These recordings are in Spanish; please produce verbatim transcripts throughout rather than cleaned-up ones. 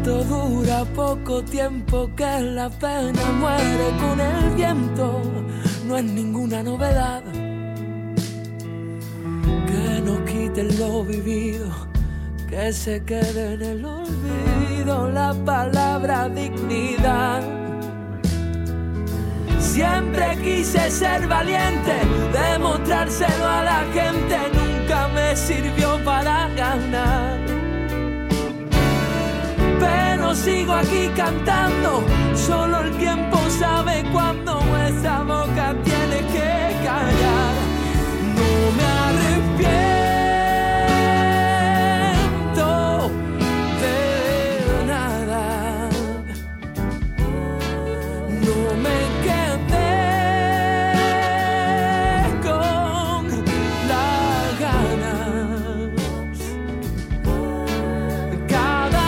esto dura poco tiempo, que la pena muere con el viento. No es ninguna novedad que nos quiten lo vivido, que se quede en el olvido la palabra dignidad. Siempre quise ser valiente, demostrárselo a la gente, nunca me sirvió para ganar. Pero sigo aquí cantando, solo el tiempo sabe cuándo esa boca tiene que callar. No me arrepiento de nada, no me quedé con las ganas. Cada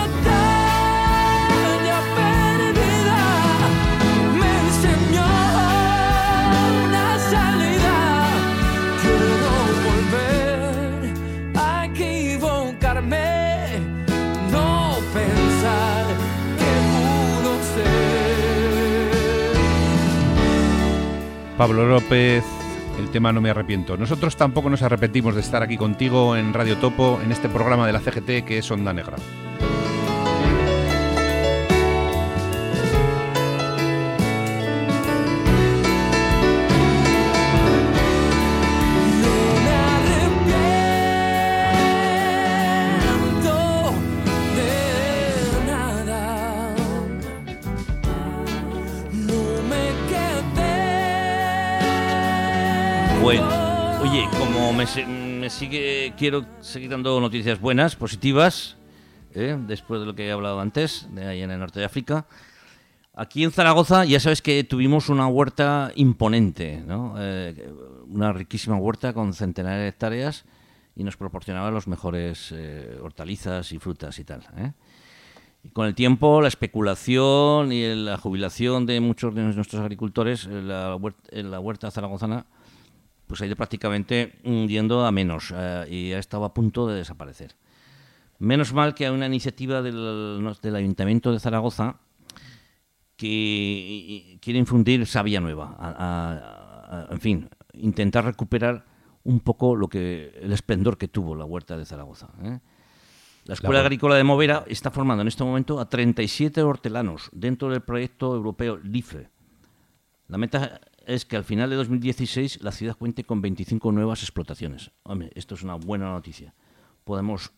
batalla perdida me enseñó una salida. Quiero volver a equivocarme, no pensar que pudo ser. Pablo López, el tema No me arrepiento. Nosotros tampoco nos arrepentimos de estar aquí contigo en Radio Topo, en este programa de la C G T que es Onda Negra. No me arrepiento de nada, no me quedé. Bueno, oye, como me, se- me sigue, quiero seguir dando noticias buenas, positivas, ¿eh? Después de lo que he hablado antes, de ahí en el norte de África. Aquí en Zaragoza ya sabes que tuvimos una huerta imponente, ¿no? Eh, una riquísima huerta con centenares de hectáreas y nos proporcionaba los mejores eh, hortalizas y frutas y tal, ¿eh? Y con el tiempo, la especulación y la jubilación de muchos de nuestros agricultores, eh, la huerta, la huerta zaragozana pues ha ido prácticamente mm, yendo a menos eh, y ha estado a punto de desaparecer. Menos mal que hay una iniciativa del, del Ayuntamiento de Zaragoza que quiere infundir savia nueva, a, a, a, en fin, intentar recuperar un poco lo que el esplendor que tuvo la huerta de Zaragoza, ¿eh? La Escuela La- Agrícola de Movera está formando en este momento a treinta y siete hortelanos dentro del proyecto europeo LIFE. La meta es que al final de dos mil dieciséis la ciudad cuente con veinticinco nuevas explotaciones. Hombre, esto es una buena noticia. Podemos,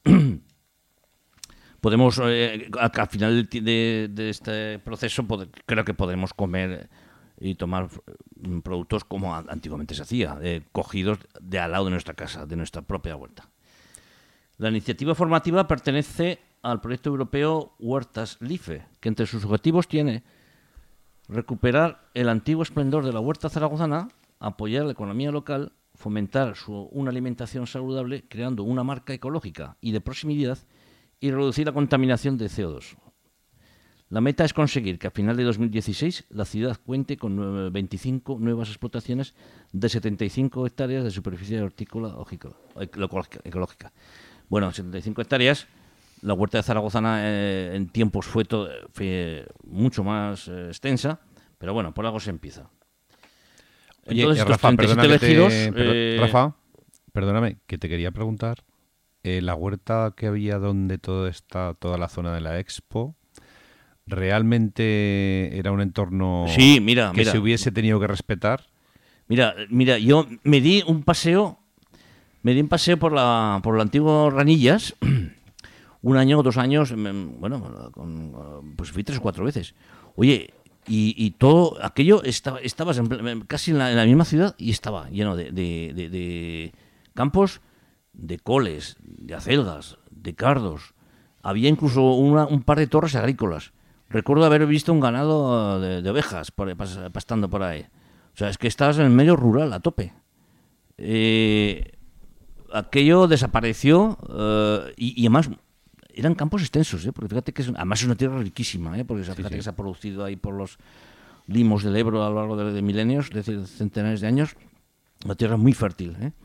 podemos eh, al, al final de, de este proceso, pod- creo que podremos comer y tomar mm, productos como a- antiguamente se hacía, eh, cogidos de al lado de nuestra casa, de nuestra propia huerta. La iniciativa formativa pertenece al proyecto europeo Huertas LIFE, que entre sus objetivos tiene recuperar el antiguo esplendor de la huerta zaragozana, apoyar la economía local, fomentar su, una alimentación saludable, creando una marca ecológica y de proximidad, y reducir la contaminación de C O dos. La meta es conseguir que a final de dos mil dieciséis la ciudad cuente con nueve- veinticinco nuevas explotaciones de setenta y cinco hectáreas de superficie hortícola o eco- ecológica. ecológica. Bueno, setenta y cinco hectáreas. La huerta de Zaragozana eh, en tiempos fue, to- fue mucho más eh, extensa, pero bueno, por algo se empieza. Oye, Entonces, eh, estos Rafa, treinta y siete perdona que te- elegidos, perdo- eh, Rafa, perdóname, que te quería preguntar, eh, la huerta que había donde todo está, toda la zona de la Expo, ¿realmente era un entorno Sí, mira, que mira. se hubiese tenido que respetar? Mira, mira, yo me di un paseo, me di un paseo por la por el antiguo Ranillas, un año, dos años, me- bueno, con- pues fui tres o cuatro veces. Oye, y, y todo aquello estaba, estabas en pl- casi en la, en la misma ciudad y estaba lleno de, de- de- de campos, de coles, de acelgas, de cardos. Había incluso una- un par de torres agrícolas. Recuerdo haber visto un ganado de, de ovejas por, ahí, pas- pastando por ahí. O sea, es que estabas en el medio rural a tope. Eh, aquello desapareció eh, y, y además eran campos extensos, ¿eh? Porque fíjate que es, además es una tierra riquísima, ¿eh? Porque fíjate sí. que se ha producido ahí por los limos del Ebro a lo largo de, de milenios, es decir, centenares de años. Una tierra muy fértil, ¿eh?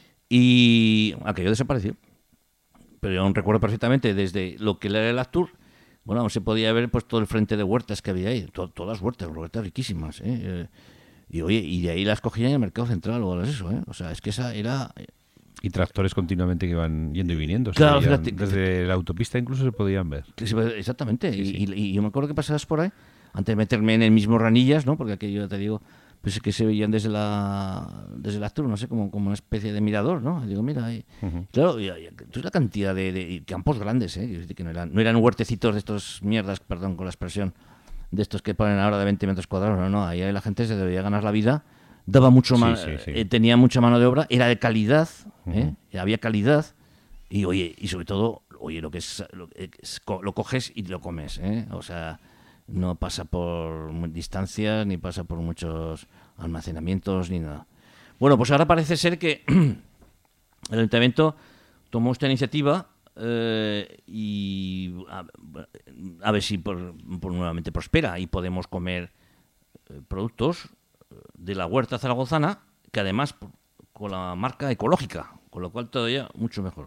Y aquello desapareció. Pero yo aún recuerdo perfectamente desde lo que era el Actur bueno, se podía ver pues todo el frente de huertas que había ahí, to- todas huertas, huertas riquísimas, ¿eh? Eh, y oye, y de ahí las cogían en el mercado central o algo de eso, ¿eh? O sea, es que esa era... Y tractores continuamente que iban yendo y viniendo. Se Claro, veían, fíjate, desde la autopista incluso se podían ver. que se- Exactamente, Sí, y, sí. y- y yo me acuerdo que pasabas por ahí, antes de meterme en el mismo Ranillas, ¿no? Porque aquello, ya te digo, pues es que se veían desde la desde la altura, no sé, como, como una especie de mirador, ¿no? Y digo, mira, ahí. Ujú. Claro, y, y, tú la cantidad de, de campos grandes, ¿eh? Quiero decir que no eran, no eran huertecitos de estos mierdas, perdón con la expresión, de estos que ponen ahora de veinte metros cuadrados, no, no, ahí la gente se debía ganar la vida, daba mucho Sí, más, sí, sí. eh, tenía mucha mano de obra, era de calidad, ¿eh? Ujú. Había calidad, y oye, y sobre todo, oye, lo que es, lo, es- co- lo coges y lo comes, ¿eh? O sea, no pasa por mu- distancias, ni pasa por muchos almacenamientos, ni nada. Bueno, pues ahora parece ser que el ayuntamiento tomó esta iniciativa eh, y a, a ver si por, por nuevamente prospera y podemos comer eh, productos de la huerta zaragozana, que además por- con la marca ecológica, con lo cual todavía mucho mejor.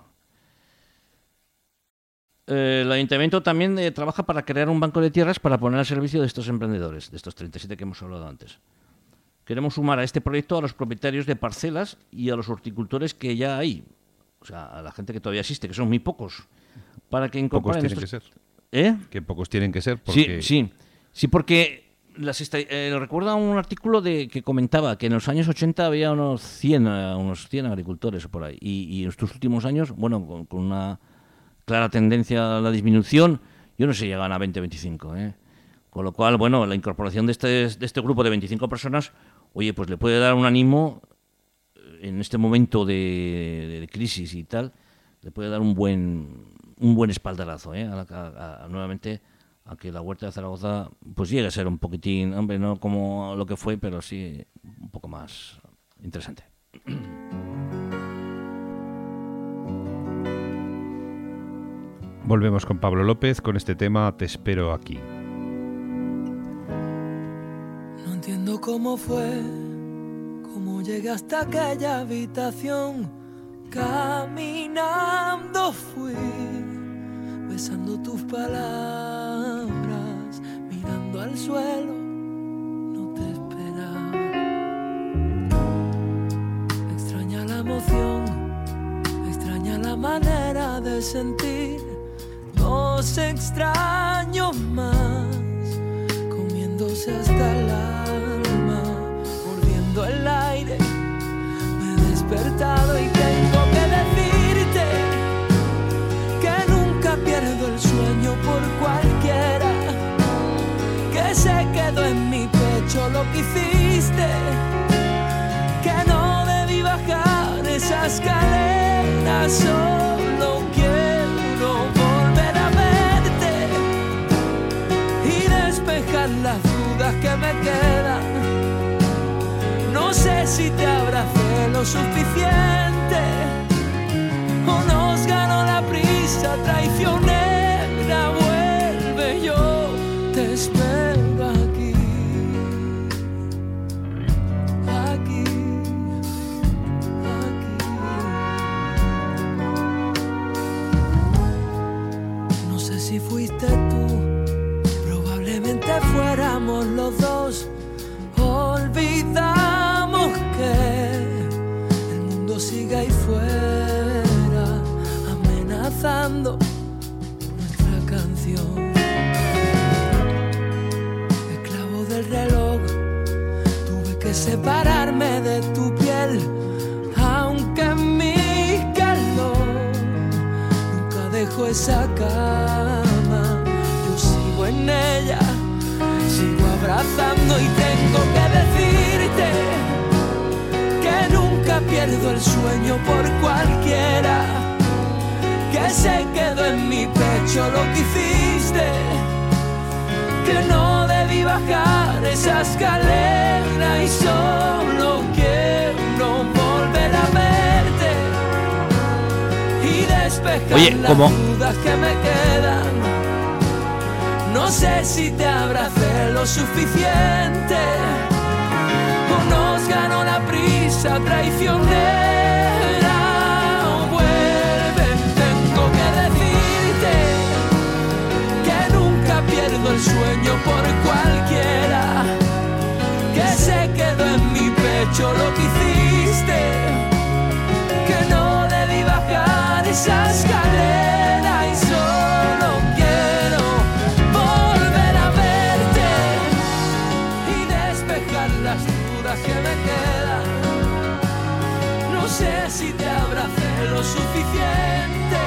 Eh, el ayuntamiento también eh, trabaja para crear un banco de tierras para poner al servicio de estos emprendedores, de estos treinta y siete que hemos hablado antes. Queremos sumar a este proyecto a los propietarios de parcelas y a los horticultores que ya hay, o sea, a la gente que todavía existe, que son muy pocos, para que Pocos incorporen tienen que estos... ser. ¿Eh? Que pocos tienen que ser. Porque... Sí, sí, sí, porque las esta- eh, recuerda un artículo de que comentaba que en los años ochenta había unos cien, eh, unos cien agricultores o por ahí, y, y en estos últimos años, bueno, con, con una clara tendencia a la disminución, yo no sé, llegan a veinte, veinticinco, ¿eh? Con lo cual, bueno, la incorporación de este, de este grupo de veinticinco personas, oye, pues le puede dar un ánimo en este momento de, de crisis y tal, le puede dar un buen un buen espaldarazo, ¿eh? a, la- a- a- nuevamente a que la huerta de Zaragoza pues llegue a ser un poquitín, hombre, no como lo que fue, pero sí un poco más interesante. Volvemos con Pablo López con este tema Te espero aquí. No entiendo cómo fue, cómo llegué hasta aquella habitación. Caminando fui, besando tus palabras, mirando al suelo, no te esperaba. Extraña la emoción, extraña la manera de sentir. Dos extraños más, comiéndose hasta el alma, mordiendo el aire. Me he despertado y tengo que decirte que nunca pierdo el sueño por cualquiera, que se quedó en mi pecho lo que hiciste, que no debí bajar esa escalera, solo quiero volver a verte y despejar las dudas que me quedan. No sé si te abracé lo suficiente o nos ganó la prisa traicionera. Vuelve, yo te espero aquí, aquí, aquí. No sé si fuiste tú, probablemente fuéramos los dos. Olvidamos que el mundo sigue ahí fuera, amenazando nuestra canción. Esclavo del reloj, tuve que separarme de tu piel, aunque en mi calor nunca dejo esa cama. Yo sigo en ella, sigo abrazando y tengo que decirte que nunca pierdo el sueño por cualquiera, que se quedó en mi pecho lo que hiciste, que no debí bajar esa escalera y solo quiero volver a verte y despejar Oye, las como- dudas que me quedan. No sé si te abracé lo suficiente o nos ganó la prisa traicionera. Vuelve, tengo que decirte que nunca lo suficiente.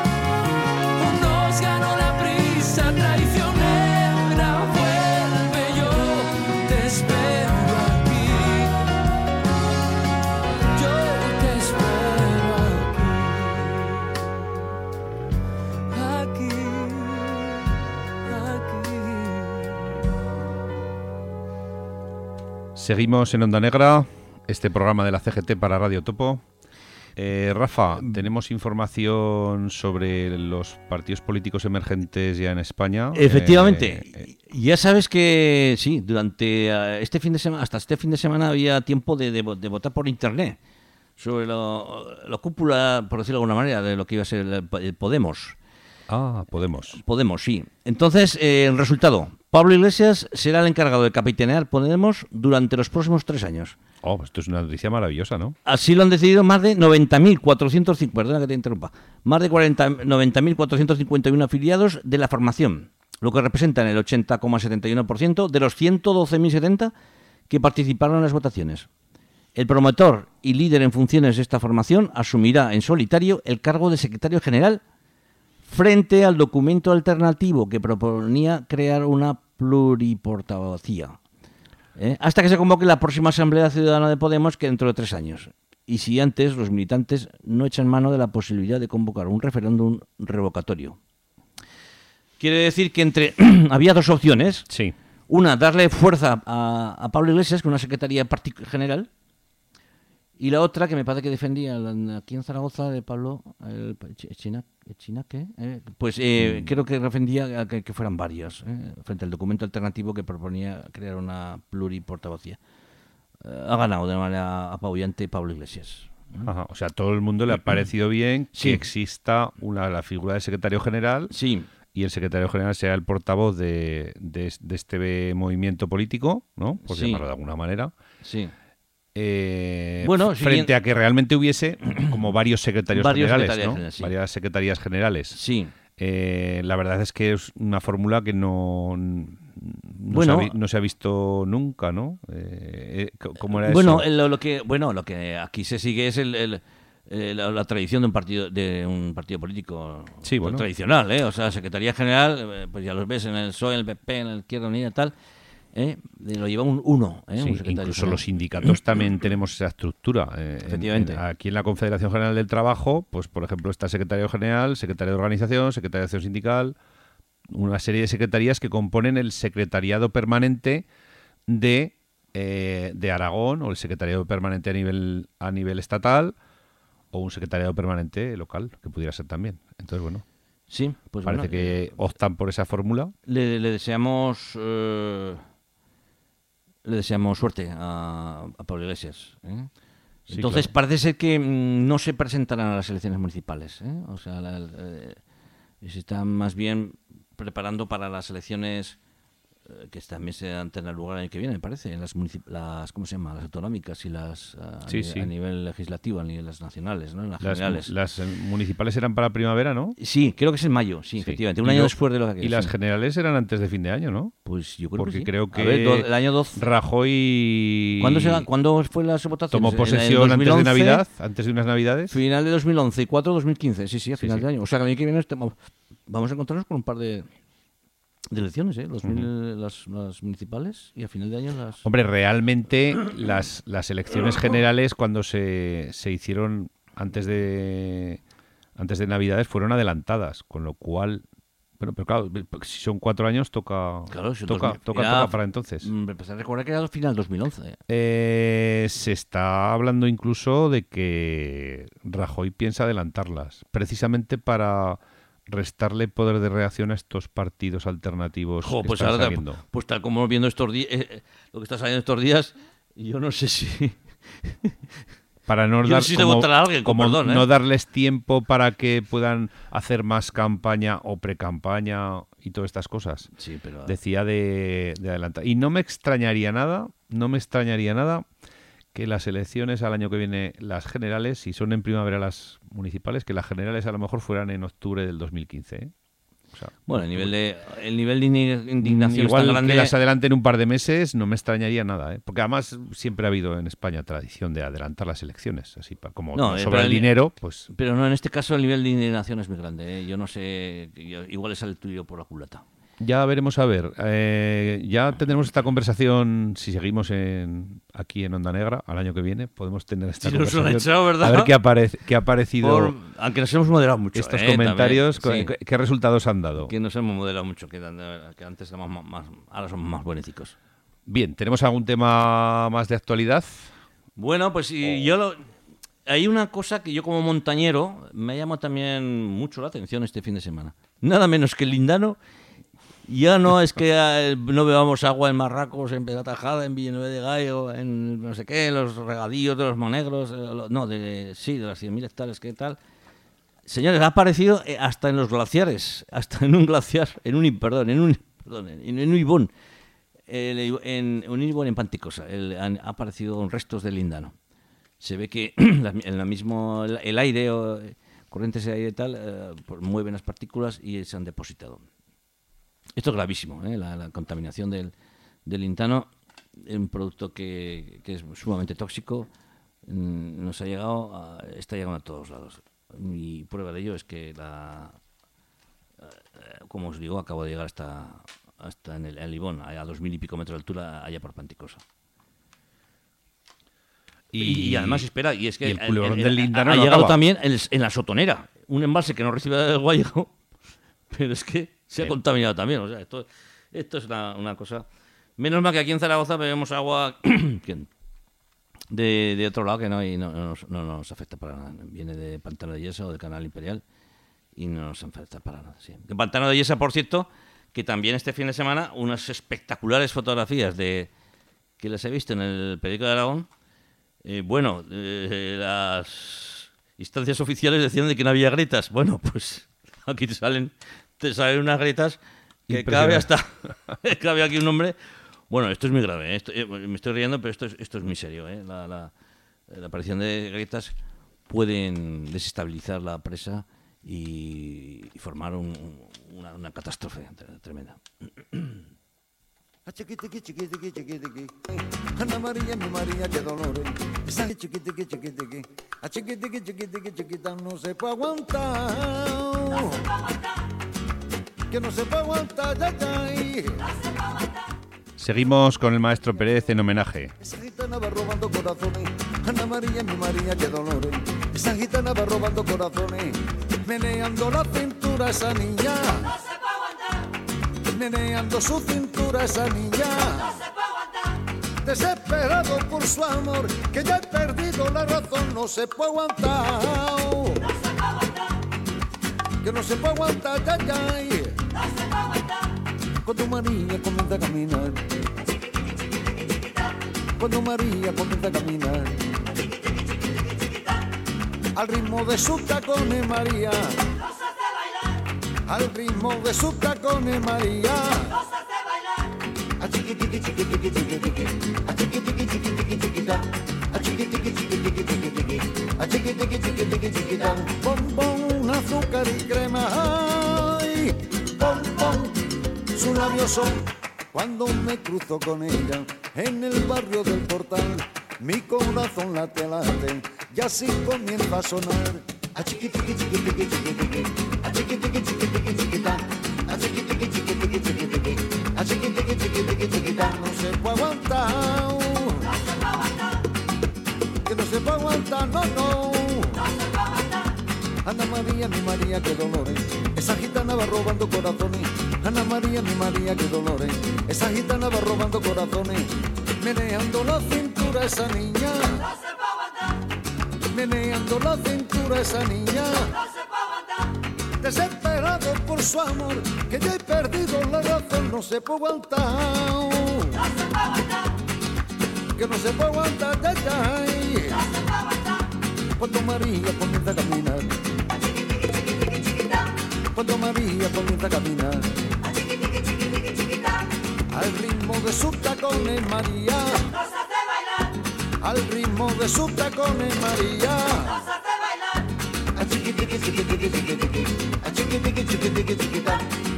Nos ganó la prisa traicionera. Vuelve, yo te espero aquí. Yo te espero aquí. Aquí, aquí. Seguimos en Onda Negra, este programa de la C G T para Radio Topo. Eh, Rafa, tenemos información sobre los partidos políticos emergentes ya en España. Efectivamente. Eh, eh, Ya sabes que sí, durante uh, este fin de semana, hasta este fin de semana había tiempo de, de, de votar por internet sobre lo, la cúpula, por decirlo de alguna manera, de lo que iba a ser el, el Podemos. Ah, Podemos. Podemos, sí. Entonces, eh, el resultado. Pablo Iglesias será el encargado de capitanear Podemos durante los próximos tres años. Oh, esto es una noticia maravillosa, ¿no? Así lo han decidido más de noventa mil cuatrocientos cincuenta, perdona que te interrumpa, más de noventa mil cuatrocientos cincuenta y uno afiliados de la formación, lo que representan el ochenta coma setenta y uno por ciento de los ciento doce mil setenta que participaron en las votaciones. El promotor y líder en funciones de esta formación asumirá en solitario el cargo de secretario general frente al documento alternativo que proponía crear una pluriportavocía. ¿Eh? Hasta que se convoque la próxima Asamblea Ciudadana de Podemos, que dentro de tres años. Y si antes los militantes no echan mano de la posibilidad de convocar un referéndum revocatorio. Quiere decir que entre había dos opciones. Sí. Una, darle fuerza a, a Pablo Iglesias con una secretaría partic- general. Y la otra, que me parece que defendía aquí en Zaragoza, de Pablo el, China, Chinaque, eh, pues eh, mm. creo que defendía que, que fueran varias, eh, frente al documento alternativo que proponía crear una pluriportavocía. Eh, ha ganado de manera apabullante Pablo Iglesias. Ajá, o sea, a todo el mundo le ha parecido bien Sí. que exista una, la figura del secretario general Sí. y el secretario general sea el portavoz de, de, de este movimiento político, ¿no? Por Sí. llamarlo de alguna manera. Sí. Eh, Bueno, frente siguiente- a que realmente hubiese como varios secretarios Varios generales, secretarios ¿no? generales, sí. Varias secretarías generales. Sí. Eh, la verdad es que es una fórmula que no, no, Bueno. se, ha, vi- no se ha visto nunca, ¿no? Eh, eh, ¿Cómo era Bueno, eso? lo, lo que bueno, lo que aquí se sigue es el, el- eh, la, la tradición de un partido de un partido político Sí, bueno. tradicional, ¿eh? O sea, Secretaría General, eh, pues ya los ves en el P S O E, en el P P, en el Izquierda Unida y tal, ¿eh? Lo lleva un uno, ¿eh? Sí, Un secretario incluso general. los sindicatos también tenemos esa estructura. Eh, en- Efectivamente. en- aquí en la Confederación General del Trabajo, pues por ejemplo está secretario general, secretario de organización, secretario de acción sindical, una serie de secretarías que componen el secretariado permanente de, eh, de Aragón, o el secretariado permanente a nivel a nivel estatal, o un secretariado permanente local, que pudiera ser también. Entonces, bueno, Sí, pues parece bueno, que optan por esa fórmula. le, le deseamos eh, le deseamos suerte a, a Pablo Iglesias, ¿eh? Sí, Entonces claro. parece ser que mm, no se presentarán a las elecciones municipales, ¿eh? O sea, la- eh, se están más bien preparando para las elecciones eh, que también se han tenido lugar el año que viene, me parece, en las, municip- las ¿cómo se llama? Las autonómicas y las a, Sí, ni- sí. a nivel legislativo, a nivel las nacionales, ¿no? En las, Las, generales. las, eh, municipales eran para primavera, ¿no? Sí, creo que es en mayo, sí, Sí. efectivamente, un Y año lo- después de lo que Y las sí. generales eran antes de fin de año, ¿no? Pues yo creo Porque que sí. creo A que ver, do- el año doce. Rajoy ¿Cuándo, se, ¿Cuándo fue la votación? tomó posesión antes de Navidad, antes de unas Navidades. Final de dos mil once y cuatro dos mil quince, sí, sí, a Sí, final sí. de año. O sea, que el año que viene estamos- vamos a encontrarnos con un par de, de elecciones, ¿eh? Los mil- las, las municipales y a final de año las... Hombre, realmente las, las elecciones generales cuando se, se hicieron antes de antes de Navidades fueron adelantadas, con lo cual, bueno, pero claro, si son cuatro años toca Claro, si toca, dos mil toca, ya- toca para entonces. Mm, Empecé a recordar que era el final dos mil once. Eh, se está hablando incluso de que Rajoy piensa adelantarlas, precisamente para restarle poder de reacción a estos partidos alternativos Jo, que pues están ahora, saliendo. pues tal como viendo estos días, lo que está saliendo estos días, yo no sé si... Para no, Yo dar, no sé si le como, votará a alguien, con como perdón, ¿eh? no darles tiempo para que puedan hacer más campaña o pre-campaña y todas estas cosas. Sí, pero... Decía de, de adelantar. Y no me extrañaría nada, no me extrañaría nada que las elecciones al año que viene, las generales, si son en primavera las municipales, que las generales a lo mejor fueran en octubre del dos mil quince. ¿eh? O sea, Bueno, el nivel de, el nivel de indignación igual es tan grande. que las adelanten un par de meses no me extrañaría nada, ¿eh? Porque además siempre ha habido en España tradición de adelantar las elecciones, así pa- como No, no, eh, sobra pero el el- dinero, pues Pero no, en este caso el nivel de indignación es muy grande. ¿eh? Yo no sé, yo- igual es el tuyo por la culata. ya veremos a ver. Eh, ya tendremos esta conversación si seguimos en, aquí en Onda Negra al año que viene. Podemos tener esta Si nos lo han conversación. echado, ¿verdad? A ver qué, aparece, qué ha parecido Por- aunque nos hemos moderado mucho. estos eh, comentarios, también, qué, sí. qué resultados han dado. Que nos hemos moderado mucho, que, que antes éramos más, más- ahora somos más buenísticos. Bien, ¿tenemos algún tema más de actualidad? Bueno, pues y yo lo- hay una cosa que yo como montañero me llama también mucho la atención este fin de semana. Nada menos que el lindano. Ya no es que eh, no bebamos agua en Marracos, en Pegatajada, en Villanueva de Gallo, en no sé qué, en los regadíos de los monegros, eh, lo- no, de, sí, de las cien mil hectáreas, ¿qué tal? Señores, ha aparecido eh, hasta en los glaciares, hasta en un glaciar, en un, perdón, en un, perdón, en, en un ibón, el- en, en un ibón en Panticosa, el- han ha aparecido restos del lindano. Se ve que la- en la mismo, el, el aire, o, eh, corrientes de aire y tal, eh, pues mueven las partículas y se han depositado. Esto es gravísimo, ¿eh? la, la contaminación del, del lindano, un producto que, que es sumamente tóxico, mm, nos ha llegado, a- está llegando a todos lados. Y prueba de ello es que, la, eh, como os digo, acabo de llegar hasta, hasta en el, el Ibón, a dos mil y pico metros de altura, allá por Panticosa. Y, y además, espera, y es que y el culebrón del Lindano ha no llegado acaba. también en, en la Sotonera, un embalse que no recibe el Guayigo, pero es que se ha Sí. contaminado también. O sea, esto, esto es una, una cosa. Menos mal que aquí en Zaragoza bebemos agua que- de, de otro lado que no, y no, no nos, no nos afecta para nada. Viene de Pantano de Yesa o del Canal Imperial y no nos afecta para nada. Sí. De Pantano de Yesa, por cierto, que también este fin de semana unas espectaculares fotografías de que las he visto en el periódico de Aragón. Eh, bueno, eh, las instancias oficiales decían de que no había grietas. Bueno, pues aquí te salen, te salen unas grietas que cabe hasta, cabe aquí un nombre. Bueno, esto es muy grave, ¿eh? Esto- eh, me estoy riendo, pero esto es, esto es muy serio, ¿eh? La, la- la aparición de grietas pueden desestabilizar la presa y, y formar un- una, una catástrofe tre- tremenda. A chiquitiqui, chiquitiqui, chiquitiqui. Ana María, mi María, qué dolores. Esa chiquitiqui, chiquitiqui. A chiquitiqui, chiquitiqui, chiquita, no se puede aguantar. No se puede aguantar. Que no se puede aguantar, ya, ya. Seguimos con el maestro Pérez en homenaje. Esa gitana va robando corazones. Ana María, mi María, qué dolores. Esa gitana va robando corazones. Meneando la cintura esa niña. No se puede aguantar, Meneando su cintura esa niña. no se puede aguantar, Desesperado por su amor, que ya he perdido la razón, no se puede aguantar. no se puede aguantar, Que no se puede aguantar, ya, ya. no se puede aguantar. Cuando María comienza a caminar, cuando María comienza a caminar, al ritmo de sus tacones María, Nos hace bailar, al ritmo de sus tacones María. nos hace bailar, A chiquitiqui, chiquitiqui, chiquitiqui, a chiquitiqui, chiquitiqui, chiquita, a chiquitiqui, chiquitiqui, chiquitiqui, a chiquitiqui, chiquitiqui, chiquita. Bombón, azúcar y crema, ay, bombón, sus labios son. Cuando me cruzo con ella en el barrio del Portal, mi corazón late, late, y así comienza a sonar. A chiquitiqui, chiquitiqui, chiquitiqui, a chiquitiqui, chiquitiqui, chiquita, a chiquitiqui, chiquitiqui, chiquitiqui, a chiquitiqui, chiquitiqui, chiquita. No se puede aguantar, no se puede aguantar, que no se puede aguantar, no, no. no se puede aguantar, Ana María, mi María, qué dolores. Esa gitana va robando corazones. Ana María, mi María, qué dolores. Esa gitana va robando corazones. Meneando la cintura esa niña. no se puede aguantar, Meneando la cintura esa niña. no se puede aguantar, Desesperado por su amor, que ya he perdido la razón, no se puede aguantar. no se puede aguantar, Que no se puede aguantar, ya, ya. no se puede aguantar. Cuando María comienza a caminar. A chiquitiqui, chiquitiqui, chiquita, Cuando María comienza a caminar. a chiquitiqui, chiquitiqui, chiquita, Al ritmo de sus tacones María, nos hace bailar, al ritmo de sus tacones María. nos hace bailar, A chiquitiqui, chiquitiqui, chiquitiqui, a chiquitiqui, chiquitiqui, chiquita,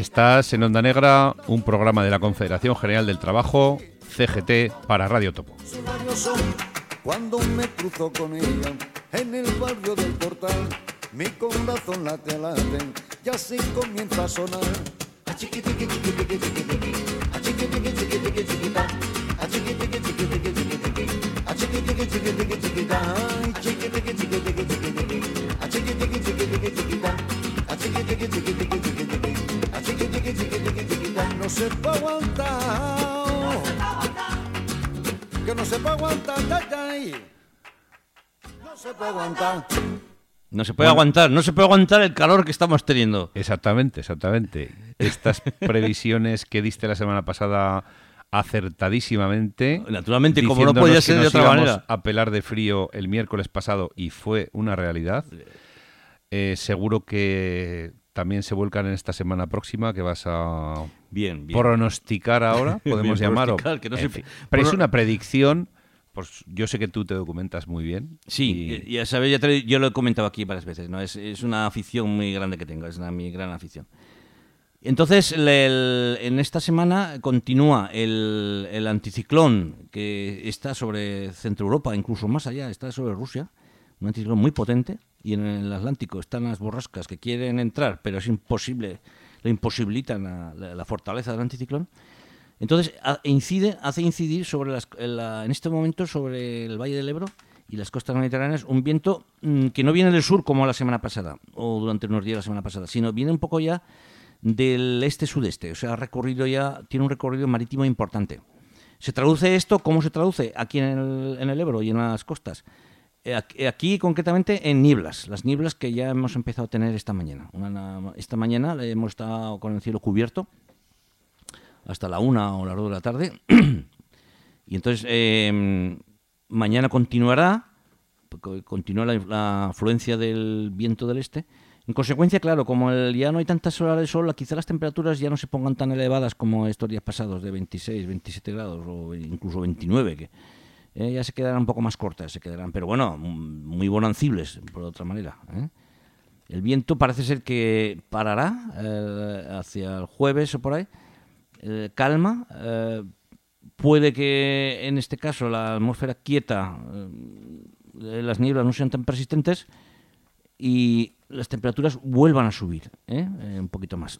Estás en Onda Negra, un programa de la Confederación General del Trabajo, C G T, para Radio Topo. Sus son cuando me cruzo con ella en el barrio del Portal. Mi corazón late, late, y así comienza a sonar. A chiqui tiqui tiqui tiqui tiqui tiqui, a chiqui tiqui tiqui tiqui tiquita, a chiqui tiqui tiqui tiqui tiqui tiqui, a chiqui tiqui tiqui tiqui tiquita, ay, chiqui tiqui tiqui tiqui tiqui tiqui, a chiqui tiqui tiqui tiqui tiquita, a chiqui tiqui tiqui tiqui tiqui tiqui, a chiqui tiqui tiqui tiqui tiquita. No se puede aguantar, que no se puede aguantar, ay, ay. No se puede aguantar. No se puede Bueno. aguantar, no se puede aguantar el calor que estamos teniendo. Exactamente, exactamente. Estas previsiones que diste la semana pasada acertadísimamente. Naturalmente, como no diciéndonos podía que ser de nos otra íbamos manera. a pelar de frío el miércoles pasado y fue una realidad. Eh, seguro que también se vuelcan en esta semana próxima, que vas a Bien, bien. pronosticar ahora, podemos Bien, llamar. o- pronosticar, que no en se- fin. Pero es prono- una predicción. Pues yo sé que tú te documentas muy bien. Sí, y- ya sabes, ya te- yo lo he comentado aquí varias veces, ¿no? Es, es una afición muy grande que tengo, es una mi gran afición. Entonces, el- el- en esta semana continúa el, el anticiclón que está sobre Centro Europa, incluso más allá, está sobre Rusia, un anticiclón muy potente, y en el Atlántico están las borrascas que quieren entrar, pero es imposible, lo imposibilitan la, la- la fortaleza del anticiclón. Entonces a- incide, hace incidir sobre las, en, la- en este momento sobre el Valle del Ebro y las costas mediterráneas un viento mm, que no viene del sur como la semana pasada o durante unos días la semana pasada, sino viene un poco ya del este-sudeste, o sea, ha recorrido ya, tiene un recorrido marítimo importante. ¿Se traduce esto? ¿Cómo se traduce aquí en el, en el Ebro y en las costas? Eh, Aquí, aquí, concretamente en nieblas, las nieblas que ya hemos empezado a tener esta mañana. Una- esta mañana hemos estado con el cielo cubierto hasta la una o las dos de la tarde. Y entonces eh, mañana continuará, porque continúa la, la afluencia del viento del este. En consecuencia, claro, como el- ya no hay tantas horas de sol, quizá las temperaturas ya no se pongan tan elevadas como estos días pasados de veintiséis, veintisiete grados o incluso veintinueve, que eh, ya se quedarán un poco más cortas, se quedarán, pero bueno, m- muy bonancibles, por otra manera, ¿eh? El viento parece ser que parará eh, hacia el jueves o por ahí. Eh, calma. eh, puede que en este caso la atmósfera quieta, eh, las nieblas no sean tan persistentes y las temperaturas vuelvan a subir, ¿eh? Eh, un poquito más.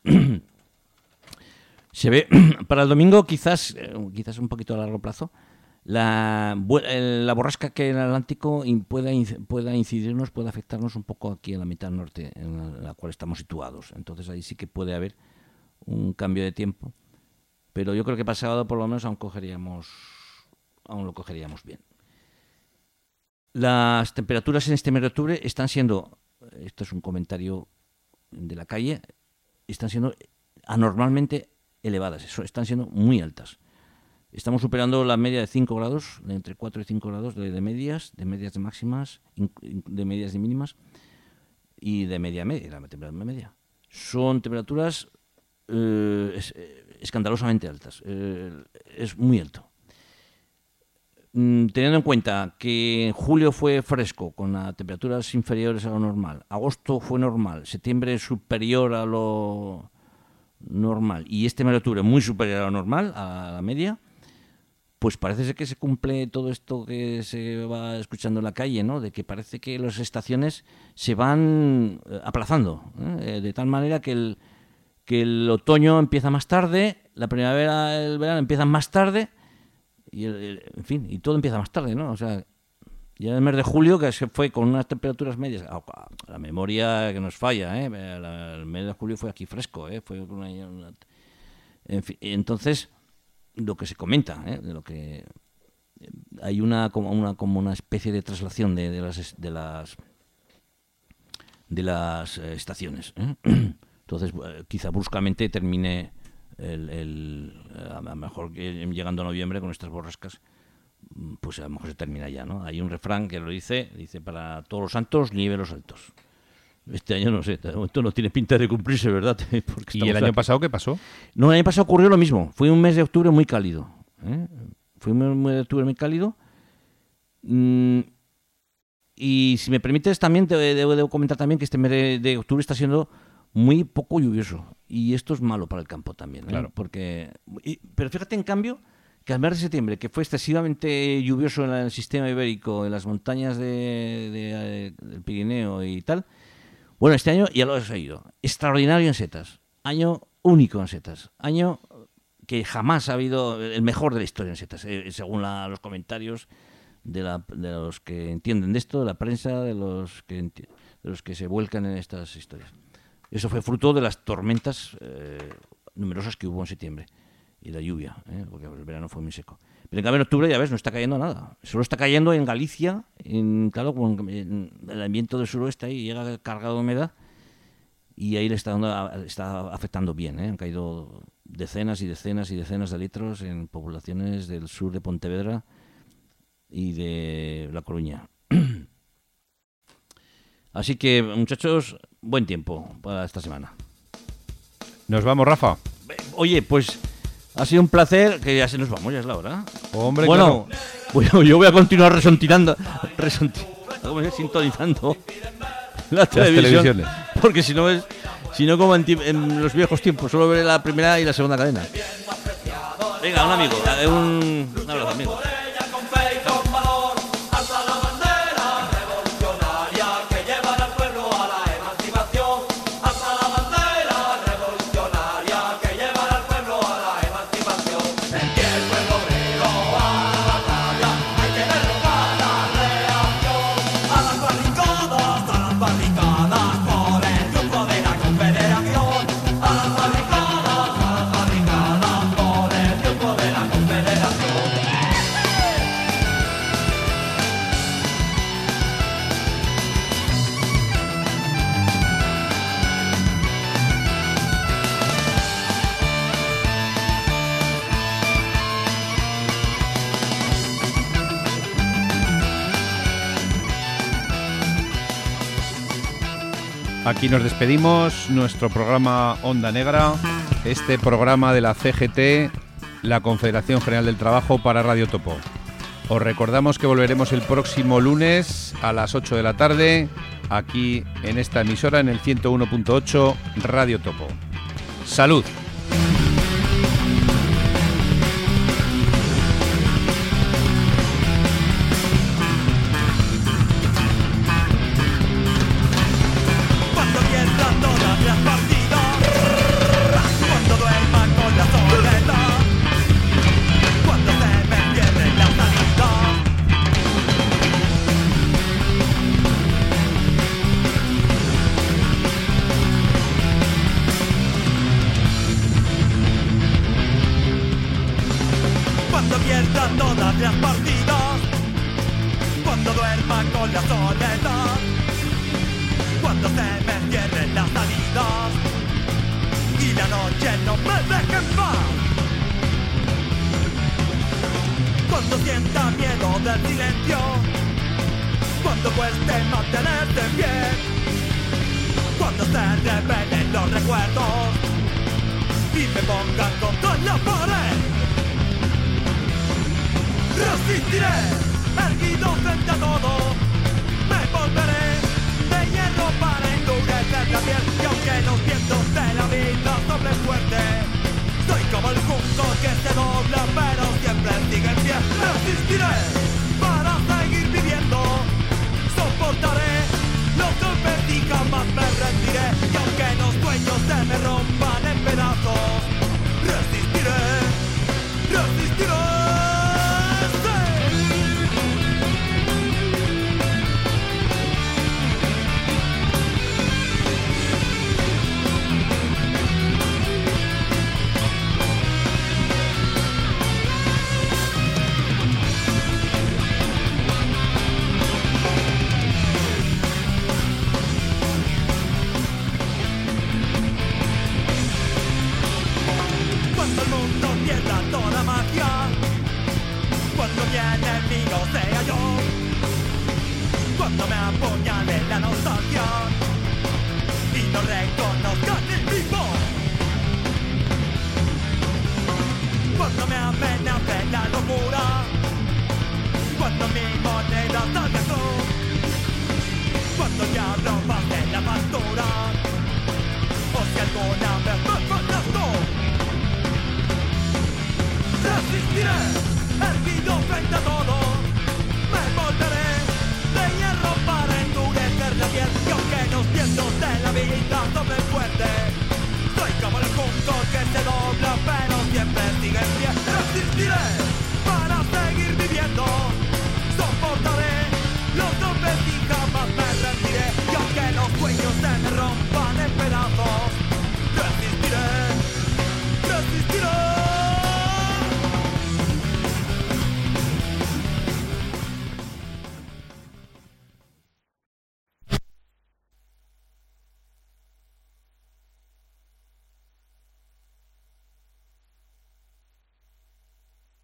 Se ve para el domingo quizás, eh, quizás un poquito a largo plazo, la, bu- eh, la borrasca que en el Atlántico in- pueda, inc- pueda incidirnos, pueda afectarnos un poco aquí en la mitad norte en la, en la cual estamos situados. Entonces ahí sí que puede haber un cambio de tiempo. Pero yo creo que para el sábado por lo menos aún cogeríamos, aún lo cogeríamos bien. Las temperaturas en este mes de octubre están siendo, esto es un comentario de la calle, están siendo anormalmente elevadas, eso, están siendo muy altas. Estamos superando la media de cinco grados, de entre cuatro y cinco grados de, de medias, de medias de máximas, in- in- de medias de mínimas y de media media, la temperatura media. Son temperaturas eh, es- eh, escandalosamente altas, eh, es muy alto. Mm, teniendo en cuenta que julio fue fresco, con las temperaturas inferiores a lo normal, agosto fue normal, septiembre superior a lo normal y este mes de octubre muy superior a lo normal, a la media, pues parece ser que se cumple todo esto que se va escuchando en la calle, ¿no? De que parece que las estaciones se van eh, aplazando, ¿eh? De tal manera que el, que el otoño empieza más tarde, la primavera, el verano empiezan más tarde, y el- el- en fin, y todo empieza más tarde, ¿no? O sea, ya el mes de julio, que se fue con unas temperaturas medias, a- a- la memoria que nos falla, ¿eh? La- el mes de julio fue aquí fresco, ¿eh? Fue una, una- en fin, entonces, lo que se comenta, ¿eh? De lo que hay una como una como una especie de traslación de, de las es- de las de las eh, estaciones, ¿eh? Entonces eh, quizá bruscamente termine el, el a lo mejor que llegando a noviembre con estas borrascas, pues a lo mejor se termina ya, ¿no? Hay un refrán que lo dice, dice para todos los santos nieve los altos. Este año no sé, de momento no tiene pinta de cumplirse, ¿verdad? Porque ¿Y el estamos año aquí. pasado qué pasó? No, el año pasado ocurrió lo mismo. Fue un mes de octubre muy cálido. ¿eh? Fue un mes de octubre muy cálido. Mm, y si me permites, también te debo, debo comentar también que este mes de, de octubre está siendo muy poco lluvioso. Y esto es malo para el campo también, ¿eh? Claro. Porque, y- pero fíjate, en cambio, que al mes de septiembre, que fue excesivamente lluvioso en el sistema ibérico, en las montañas de, de, eh, del Pirineo y tal, bueno, este año ya lo has oído. Extraordinario en setas. Año único en setas. Año que jamás ha habido el mejor de la historia en setas, eh, según la- los comentarios de, la, de los que entienden de esto, de la prensa, de los que enti- de los que se vuelcan en estas historias. Eso fue fruto de las tormentas eh, numerosas que hubo en septiembre y la lluvia, ¿eh? Porque el verano fue muy seco. Pero en cambio en octubre, ya ves, no está cayendo nada. Solo está cayendo en Galicia, en, claro, con en el ambiente del suroeste ahí llega cargado de humedad y ahí le está, dando, a- está afectando bien, ¿eh? Han caído decenas y decenas y decenas de litros en poblaciones del sur de Pontevedra y de La Coruña. Así que, muchachos, buen tiempo para esta semana. Nos vamos, Rafa. Oye, pues ha sido un placer, que ya se nos vamos, ya es la hora. Hombre, Bueno, bueno, yo voy a continuar resontinando, resonti- ¿cómo se dice? Sintonizando la televisión, televisiones. porque si no es, si no como en, ti- en los viejos tiempos, solo veré la primera y la segunda cadena. Venga, un amigo, eh, un, un abrazo, amigo. Con fe y con valor, alza la bandera revolucionaria que llevará al pueblo a la emancipación. Alza la bandera revolucionaria que llevará al pueblo a la emancipación. En pie el pueblo obrero a la batalla, hay que derrocar la reacción. A las barricadas, a las barricadas, por el triunfo de la confederación. A las barricadas, a las barricadas, por el triunfo de la confederación. Aquí nos despedimos, nuestro programa Onda Negra, este programa de la C G T, la Confederación General del Trabajo para Radio Topo. Os recordamos que volveremos el próximo lunes a las ocho de la tarde, aquí en esta emisora, en el ciento uno punto ocho Radio Topo. ¡Salud! Cuando pierdan todas las partidas, cuando duerman con la soledad, cuando se me cierren las salidas. Cuando pierdan todas las partidas, cuando duerman con la soledad, cuando se me cierren las salidas y la noche no me deje en paz. Cuando sienta miedo del silencio, cuando cueste mantenerse en pie, cuando se revelen los recuerdos y me pongan contra la pared, resistiré erguido frente